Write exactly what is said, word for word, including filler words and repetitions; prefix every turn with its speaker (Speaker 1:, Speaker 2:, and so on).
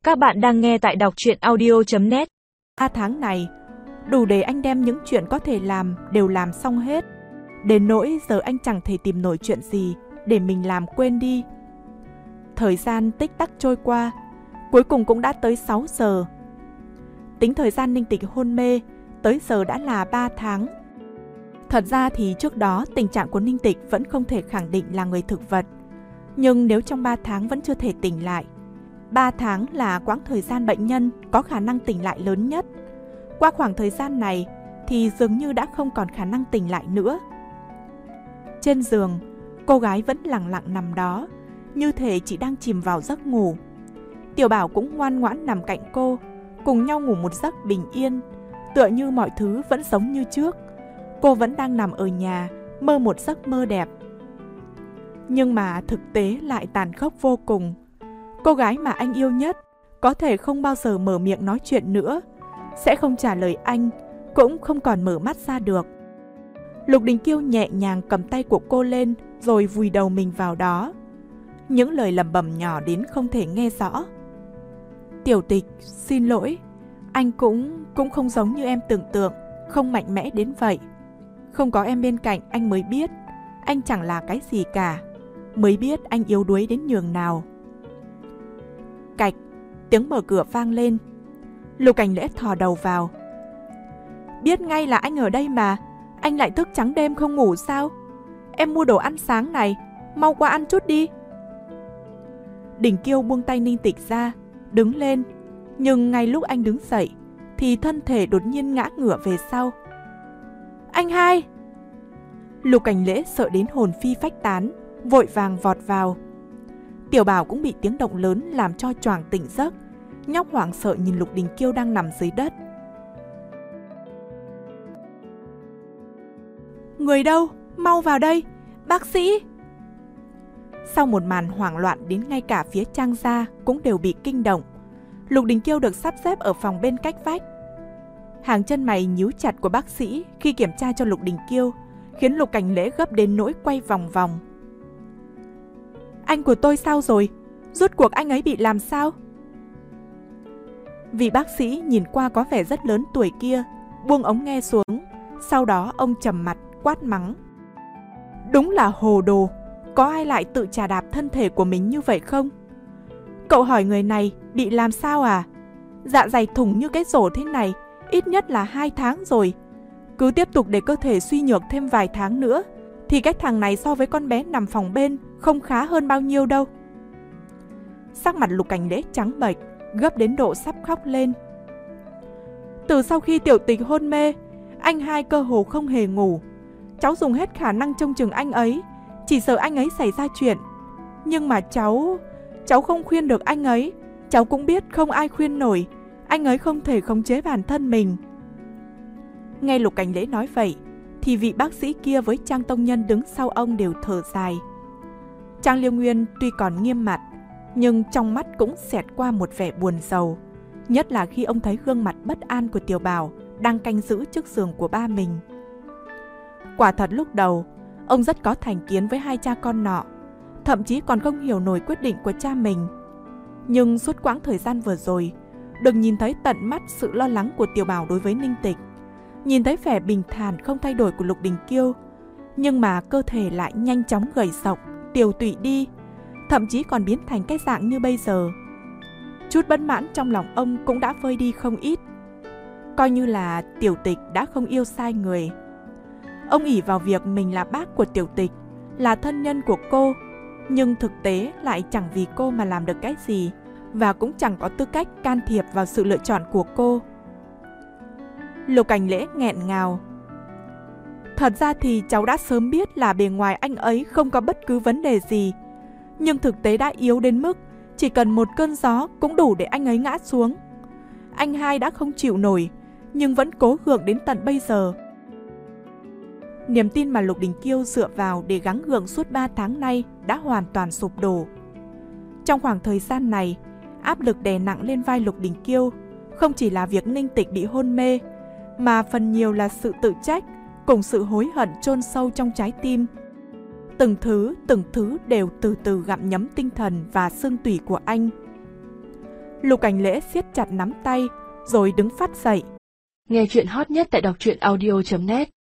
Speaker 1: Các bạn đang nghe tại đọc truyện audio chấm net.
Speaker 2: Ba tháng này, đủ để anh đem những chuyện có thể làm đều làm xong hết. Đến nỗi giờ anh chẳng thể tìm nổi chuyện gì để mình làm quên đi. Thời gian tích tắc trôi qua, cuối cùng cũng đã tới sáu giờ. Tính thời gian Ninh Tịch hôn mê, tới giờ đã là ba tháng. Thật ra thì trước đó tình trạng của Ninh Tịch vẫn không thể khẳng định là người thực vật. Nhưng nếu trong ba tháng vẫn chưa thể tỉnh lại, ba tháng là quãng thời gian bệnh nhân có khả năng tỉnh lại lớn nhất. Qua khoảng thời gian này thì dường như đã không còn khả năng tỉnh lại nữa. Trên giường, cô gái vẫn lặng lặng nằm đó, như thể chỉ đang chìm vào giấc ngủ. Tiểu Bảo cũng ngoan ngoãn nằm cạnh cô, cùng nhau ngủ một giấc bình yên, tựa như mọi thứ vẫn giống như trước. Cô vẫn đang nằm ở nhà, mơ một giấc mơ đẹp. Nhưng mà thực tế lại tàn khốc vô cùng. Cô gái mà anh yêu nhất có thể không bao giờ mở miệng nói chuyện nữa, sẽ không trả lời anh, cũng không còn mở mắt ra được. Lục Đình Kiêu nhẹ nhàng cầm tay của cô lên rồi vùi đầu mình vào đó. Những lời lẩm bẩm nhỏ đến không thể nghe rõ. Tiểu Tịch, xin lỗi, anh cũng cũng không giống như em tưởng tượng, không mạnh mẽ đến vậy. Không có em bên cạnh anh mới biết anh chẳng là cái gì cả, mới biết anh yếu đuối đến nhường nào. Cạch, tiếng mở cửa vang lên. Lục Cảnh Lễ thò đầu vào. Biết ngay là anh ở đây mà, anh lại thức trắng đêm không ngủ sao? Em mua đồ ăn sáng này, mau qua ăn chút đi. Đình Kiêu buông tay Ninh Tịch ra, đứng lên. Nhưng ngay lúc anh đứng dậy thì thân thể đột nhiên ngã ngửa về sau. Anh hai! Lục Cảnh Lễ sợ đến hồn phi phách tán, vội vàng vọt vào. Tiểu Bảo cũng bị tiếng động lớn làm cho choàng tỉnh giấc. Nhóc hoảng sợ nhìn Lục Đình Kiêu đang nằm dưới đất. Người đâu? Mau vào đây! Bác sĩ! Sau một màn hoảng loạn đến ngay cả phía Trang gia cũng đều bị kinh động. Lục Đình Kiêu được sắp xếp ở phòng bên cách vách. Hàng chân mày nhíu chặt của bác sĩ khi kiểm tra cho Lục Đình Kiêu khiến Lục Cảnh Lễ gấp đến nỗi quay vòng vòng. Anh của tôi sao rồi? Rốt cuộc anh ấy bị làm sao? Vị bác sĩ nhìn qua có vẻ rất lớn tuổi kia buông ống nghe xuống. Sau đó ông trầm mặt quát mắng. Đúng là hồ đồ. Có ai lại tự chà đạp thân thể của mình như vậy không? Cậu hỏi người này bị làm sao à? Dạ dày thủng như cái rổ thế này ít nhất là hai tháng rồi. Cứ tiếp tục để cơ thể suy nhược thêm vài tháng nữa thì cái thằng này so với con bé nằm phòng bên không khá hơn bao nhiêu đâu. Sắc mặt Lục Cảnh Lễ trắng bệch, gấp đến độ sắp khóc lên. Từ sau khi Tiểu Tịch hôn mê, anh hai cơ hồ không hề ngủ. Cháu dùng hết khả năng trông chừng anh ấy, chỉ sợ anh ấy xảy ra chuyện. Nhưng mà cháu... cháu không khuyên được anh ấy. Cháu cũng biết không ai khuyên nổi. Anh ấy không thể khống chế bản thân mình. Nghe Lục Cảnh Lễ nói vậy thì vị bác sĩ kia với Trang Tông Nhân đứng sau ông đều thở dài. Trang Liêu Nguyên tuy còn nghiêm mặt, nhưng trong mắt cũng xẹt qua một vẻ buồn rầu, nhất là khi ông thấy gương mặt bất an của Tiểu Bảo đang canh giữ trước giường của ba mình. Quả thật lúc đầu, ông rất có thành kiến với hai cha con nọ, thậm chí còn không hiểu nổi quyết định của cha mình. Nhưng suốt quãng thời gian vừa rồi, được nhìn thấy tận mắt sự lo lắng của Tiểu Bảo đối với Ninh Tịch, nhìn thấy vẻ bình thản không thay đổi của Lục Đình Kiêu, nhưng mà cơ thể lại nhanh chóng gầy sọc, tiều tụy đi, thậm chí còn biến thành cái dạng như bây giờ. Chút bất mãn trong lòng ông cũng đã vơi đi không ít. Coi như là Tiểu Tịch đã không yêu sai người. Ông ỷ vào việc mình là bác của Tiểu Tịch, là thân nhân của cô, nhưng thực tế lại chẳng vì cô mà làm được cái gì, và cũng chẳng có tư cách can thiệp vào sự lựa chọn của cô. Lục Cảnh Lễ nghẹn ngào. Thật ra thì cháu đã sớm biết là bề ngoài anh ấy không có bất cứ vấn đề gì, nhưng thực tế đã yếu đến mức chỉ cần một cơn gió cũng đủ để anh ấy ngã xuống. Anh hai đã không chịu nổi, nhưng vẫn cố gượng đến tận bây giờ. Niềm tin mà Lục Đình Kiêu dựa vào để gắng gượng suốt ba tháng nay đã hoàn toàn sụp đổ. Trong khoảng thời gian này, áp lực đè nặng lên vai Lục Đình Kiêu không chỉ là việc Ninh Tịch bị hôn mê, mà phần nhiều là sự tự trách cùng sự hối hận chôn sâu trong trái tim. Từng thứ, từng thứ đều từ từ gặm nhấm tinh thần và xương tủy của anh. Lục Cảnh Lễ siết chặt nắm tay, rồi đứng phát dậy.
Speaker 3: Nghe chuyện hot nhất tại đọc truyện audio chấm net.